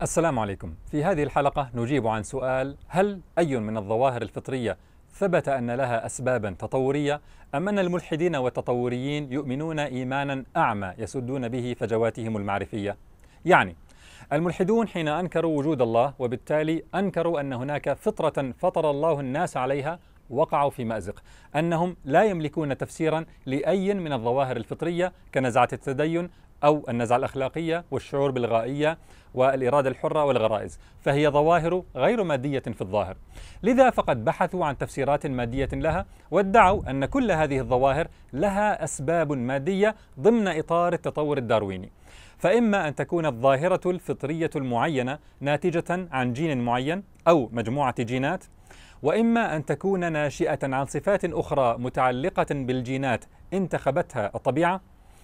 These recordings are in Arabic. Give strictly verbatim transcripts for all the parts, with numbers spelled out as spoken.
السلام عليكم. في هذه الحلقة نجيب عن سؤال: هل أي من الظواهر الفطرية ثبت أن لها أسبابا تطورية، أم أن الملحدين والتطوريين يؤمنون إيمانا أعمى يسدون به فجواتهم المعرفية؟ يعني الملحدون حين أنكروا وجود الله وبالتالي أنكروا أن هناك فطرة فطر الله الناس عليها وقعوا في مأزق، أنهم لا يملكون تفسيرا لأي من الظواهر الفطرية كنزعة التدين أو النزعة الأخلاقية والشعور بالغائية والإرادة الحرة والغرائز، فهي ظواهر غير مادية في الظاهر. لذا فقد بحثوا عن تفسيرات مادية لها وادعوا أن كل هذه الظواهر لها أسباب مادية ضمن إطار التطور الدارويني. فإما أن تكون الظاهرة الفطرية المعينة ناتجة عن جين معين أو مجموعة جينات، وإما أن تكون ناشئة عن صفات أخرى متعلقة بالجينات انتخبتها الطبيعة،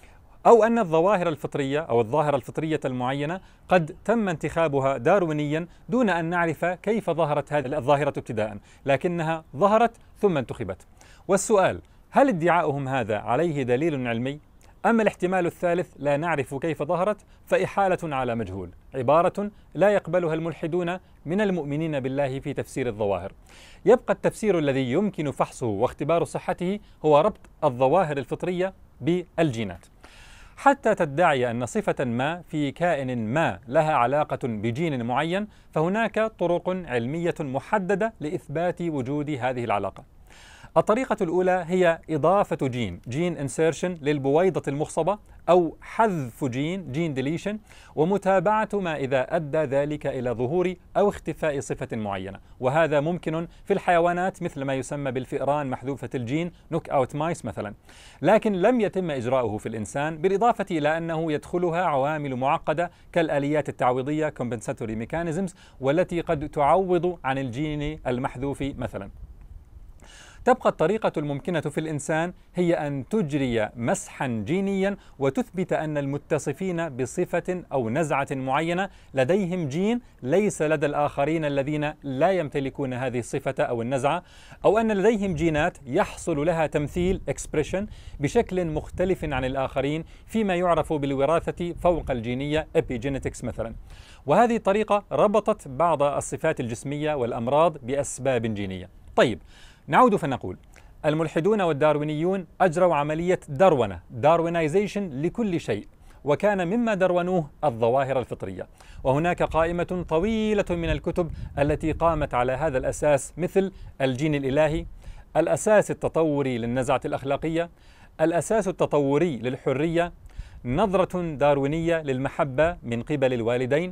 أو أن الظواهر الفطرية أو الظاهرة الفطرية المعينة قد تم انتخابها داروينيا دون أن نعرف كيف ظهرت هذه الظاهرة ابتداء، لكنها ظهرت ثم انتخبت. والسؤال: هل ادعاؤهم هذا عليه دليل علمي؟ أما الاحتمال الثالث، لا نعرف كيف ظهرت، فإحالة على مجهول، عبارة لا يقبلها الملحدون من المؤمنين بالله في تفسير الظواهر. يبقى التفسير الذي يمكن فحصه واختبار صحته هو ربط الظواهر الفطرية بالجينات. حتى تدعي أن صفة ما في كائن ما لها علاقة بجين معين، فهناك طرق علمية محددة لإثبات وجود هذه العلاقة. الطريقة الأولى هي إضافة جين جين انسيرشن للبويضة المخصبة، أو حذف جين جين ديليشن، ومتابعة ما إذا أدى ذلك إلى ظهور أو اختفاء صفة معينة. وهذا ممكن في الحيوانات مثل ما يسمى بالفئران محذوفة الجين نوك أوت مايس مثلا، لكن لم يتم إجراؤه في الإنسان، بالإضافة إلى أنه يدخلها عوامل معقدة كالآليات التعويضية compensatory mechanisms، والتي قد تعوض عن الجين المحذوف مثلا. تبقى الطريقة الممكنة في الإنسان هي أن تجري مسحا جينيا وتثبت أن المتصفين بصفة أو نزعة معينة لديهم جين ليس لدى الآخرين الذين لا يمتلكون هذه الصفة أو النزعة، أو أن لديهم جينات يحصل لها تمثيل expression بشكل مختلف عن الآخرين فيما يعرف بالوراثة فوق الجينية epigenetics مثلا. وهذه الطريقة ربطت بعض الصفات الجسمية والأمراض بأسباب جينية. طيب، نعود فنقول: الملحدون والداروينيون أجروا عملية درونة داروينايزيشن لكل شيء، وكان مما درونوه الظواهر الفطرية. وهناك قائمة طويلة من الكتب التي قامت على هذا الأساس، مثل الجين الإلهي، الأساس التطوري للنزعة الأخلاقية، الأساس التطوري للحرية، نظرة داروينية للمحبة من قبل الوالدين،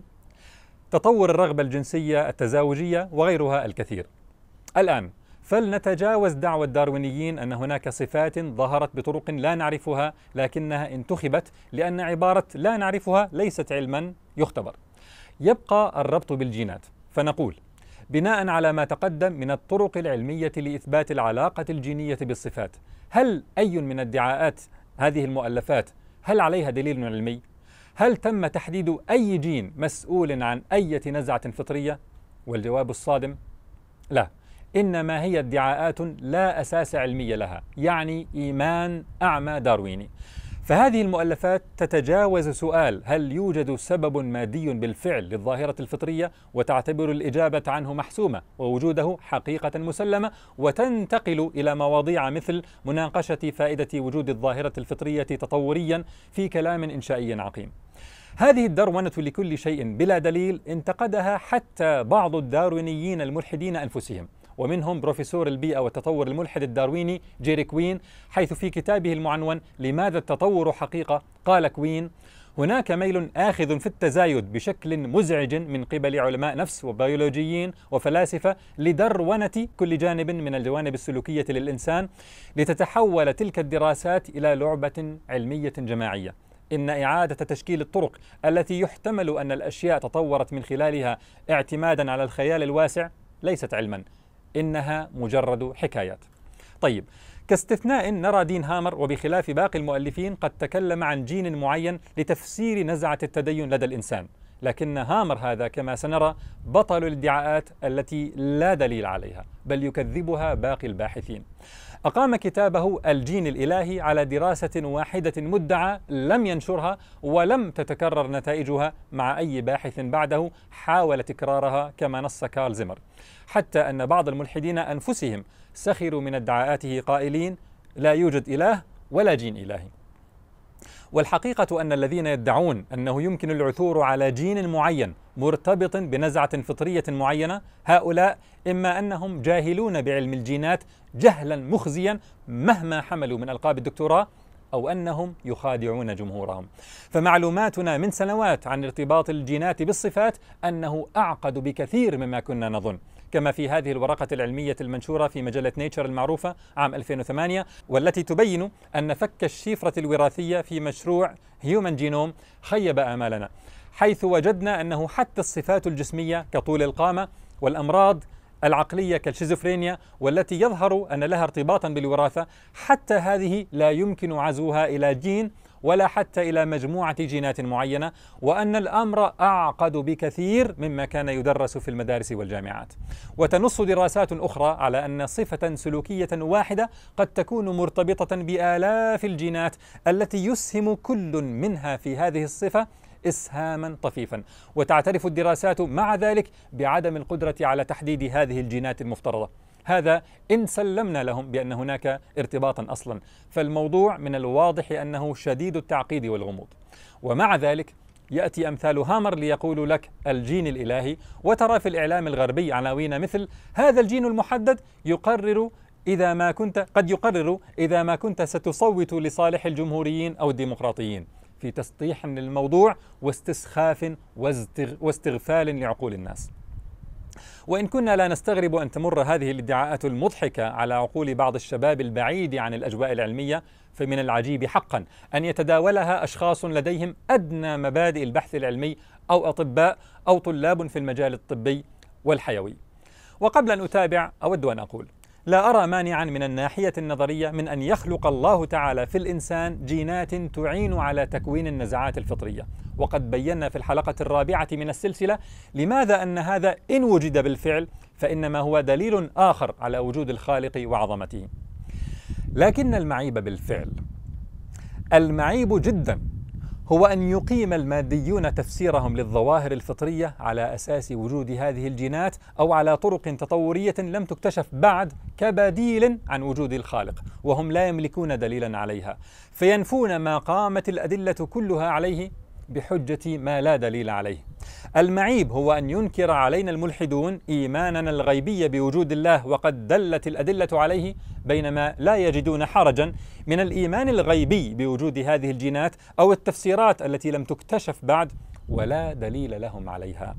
تطور الرغبة الجنسية التزاوجية، وغيرها الكثير. الآن فلنتجاوز دعوى الداروينيين أن هناك صفات ظهرت بطرق لا نعرفها لكنها انتخبت، لأن عبارة لا نعرفها ليست علما يختبر. يبقى الربط بالجينات، فنقول: بناء على ما تقدم من الطرق العلمية لإثبات العلاقة الجينية بالصفات، هل أي من ادعاءات هذه المؤلفات هل عليها دليل علمي؟ هل تم تحديد أي جين مسؤول عن أي نزعة فطرية؟ والجواب الصادم: لا، إنما هي ادعاءات لا أساس علمي لها، يعني إيمان أعمى دارويني. فهذه المؤلفات تتجاوز سؤال هل يوجد سبب مادي بالفعل للظاهرة الفطرية وتعتبر الإجابة عنه محسومة ووجوده حقيقة مسلمة، وتنتقل إلى مواضيع مثل مناقشة فائدة وجود الظاهرة الفطرية تطوريا في كلام إنشائي عقيم. هذه الدرونة لكل شيء بلا دليل انتقدها حتى بعض الداروينيين الملحدين أنفسهم، ومنهم بروفيسور البيئة والتطور الملحد الدارويني جيري كوين، حيث في كتابه المعنون لماذا التطور حقيقة قال كوين: هناك ميل آخذ في التزايد بشكل مزعج من قبل علماء نفس وبيولوجيين وفلاسفة لدرونة كل جانب من الجوانب السلوكية للإنسان، لتتحول تلك الدراسات إلى لعبة علمية جماعية. إن إعادة تشكيل الطرق التي يحتمل أن الأشياء تطورت من خلالها اعتمادا على الخيال الواسع ليست علما، إنها مجرد حكايات. طيب، كاستثناء نرى دين هامر وبخلاف باقي المؤلفين قد تكلم عن جين معين لتفسير نزعة التدين لدى الإنسان، لكن هامر هذا كما سنرى بطل الادعاءات التي لا دليل عليها، بل يكذبها باقي الباحثين. أقام كتابه الجين الإلهي على دراسة واحدة مدعى لم ينشرها، ولم تتكرر نتائجها مع أي باحث بعده حاول تكرارها كما نص كارل زيمر، حتى أن بعض الملحدين أنفسهم سخروا من ادعاءاته قائلين: لا يوجد إله ولا جين إلهي. والحقيقة أن الذين يدعون أنه يمكن العثور على جين معين مرتبط بنزعة فطرية معينة، هؤلاء إما أنهم جاهلون بعلم الجينات جهلا مخزيا مهما حملوا من ألقاب الدكتوراه، أو أنهم يخادعون جمهورهم. فمعلوماتنا من سنوات عن ارتباط الجينات بالصفات أنه أعقد بكثير مما كنا نظن، كما في هذه الورقة العلمية المنشورة في مجلة نيتشر المعروفة عام ألفين وثمانية، والتي تبين أن فك الشفرة الوراثية في مشروع هيومن جينوم خيب آمالنا، حيث وجدنا أنه حتى الصفات الجسمية كطول القامة والأمراض العقلية كالشيزوفرينيا والتي يظهر أن لها ارتباطا بالوراثة، حتى هذه لا يمكن عزوها إلى جين ولا حتى إلى مجموعة جينات معينة، وأن الأمر أعقد بكثير مما كان يدرس في المدارس والجامعات. وتنص دراسات أخرى على أن صفة سلوكية واحدة قد تكون مرتبطة بآلاف الجينات التي يسهم كل منها في هذه الصفة إسهاما طفيفا، وتعترف الدراسات مع ذلك بعدم القدرة على تحديد هذه الجينات المفترضة. هذا إن سلمنا لهم بأن هناك ارتباطا أصلا، فالموضوع من الواضح أنه شديد التعقيد والغموض. ومع ذلك يأتي أمثال هامر ليقول لك الجين الإلهي، وترى في الإعلام الغربي عناوين مثل: هذا الجين المحدد يقرر إذا ما كنت قد يقرر إذا ما كنت ستصوت لصالح الجمهوريين أو الديمقراطيين، في تسطيح للموضوع واستسخاف واستغفال لعقول الناس. وإن كنا لا نستغرب أن تمر هذه الادعاءات المضحكة على عقول بعض الشباب البعيد عن الأجواء العلمية، فمن العجيب حقا أن يتداولها أشخاص لديهم أدنى مبادئ البحث العلمي أو أطباء أو طلاب في المجال الطبي والحيوي. وقبل أن أتابع أود أن أقول: لا أرى مانعا من الناحية النظرية من أن يخلق الله تعالى في الإنسان جينات تعين على تكوين النزعات الفطرية، وقد بينا في الحلقة الرابعة من السلسلة لماذا أن هذا إن وجد بالفعل فإنما هو دليل آخر على وجود الخالق وعظمته. لكن المعيب بالفعل، المعيب جدا، هو أن يقيم الماديون تفسيرهم للظواهر الفطرية على أساس وجود هذه الجينات أو على طرق تطورية لم تكتشف بعد كبديل عن وجود الخالق، وهم لا يملكون دليلا عليها، فينفون ما قامت الأدلة كلها عليه بحجة ما لا دليل عليه. المعيب هو أن ينكر علينا الملحدون إيماننا الغيبي بوجود الله وقد دلت الأدلة عليه، بينما لا يجدون حرجا من الإيمان الغيبي بوجود هذه الجينات أو التفسيرات التي لم تكتشف بعد ولا دليل لهم عليها.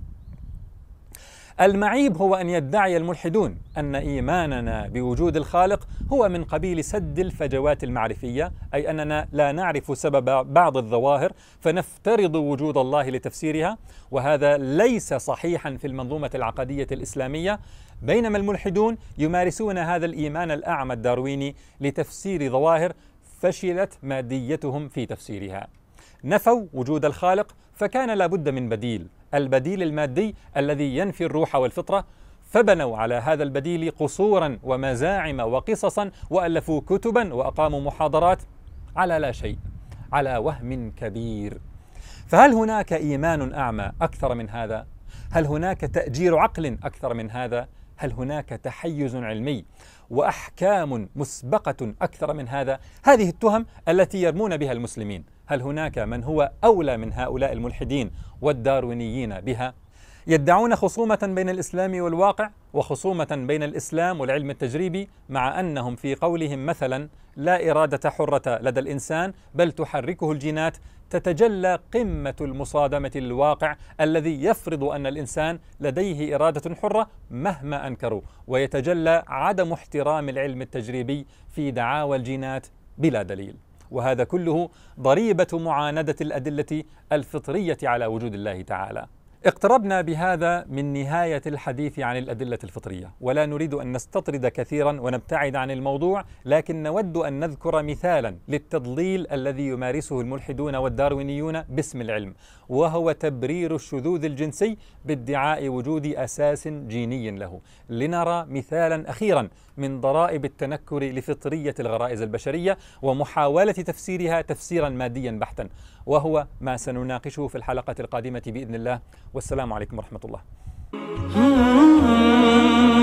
المعيب هو أن يدعي الملحدون أن إيماننا بوجود الخالق هو من قبيل سد الفجوات المعرفية، أي أننا لا نعرف سبب بعض الظواهر فنفترض وجود الله لتفسيرها، وهذا ليس صحيحا في المنظومة العقدية الإسلامية، بينما الملحدون يمارسون هذا الإيمان الأعمى الدارويني لتفسير ظواهر فشلت ماديتهم في تفسيرها. نفوا وجود الخالق فكان لابد من بديل، البديل المادي الذي ينفي الروح والفطرة، فبنوا على هذا البديل قصورا ومزاعم وقصصا وألفوا كتبا وأقاموا محاضرات على لا شيء، على وهم كبير. فهل هناك إيمان أعمى أكثر من هذا؟ هل هناك تأجير عقل أكثر من هذا؟ هل هناك تحيز علمي وأحكام مسبقة أكثر من هذا؟ هذه التهم التي يرمون بها المسلمين، هل هناك من هو أولى من هؤلاء الملحدين والداروينيين بها؟ يدعون خصومة بين الإسلام والواقع وخصومة بين الإسلام والعلم التجريبي، مع أنهم في قولهم مثلا لا إرادة حرة لدى الإنسان بل تحركه الجينات، تتجلى قمة المصادمة للواقع الذي يفرض أن الإنسان لديه إرادة حرة مهما أنكروا، ويتجلى عدم احترام العلم التجريبي في دعاوى الجينات بلا دليل. وهذا كله ضريبة معاندة الأدلة الفطرية على وجود الله تعالى. اقتربنا بهذا من نهاية الحديث عن الأدلة الفطرية، ولا نريد أن نستطرد كثيرا ونبتعد عن الموضوع، لكن نود أن نذكر مثالا للتضليل الذي يمارسه الملحدون والداروينيون باسم العلم، وهو تبرير الشذوذ الجنسي بادعاء وجود أساس جيني له. لنرى مثالا أخيرا من ضرائب التنكر لفطرية الغرائز البشرية ومحاولة تفسيرها تفسيرا ماديا بحتا، وهو ما سنناقشه في الحلقة القادمة بإذن الله. والسلام عليكم ورحمة الله.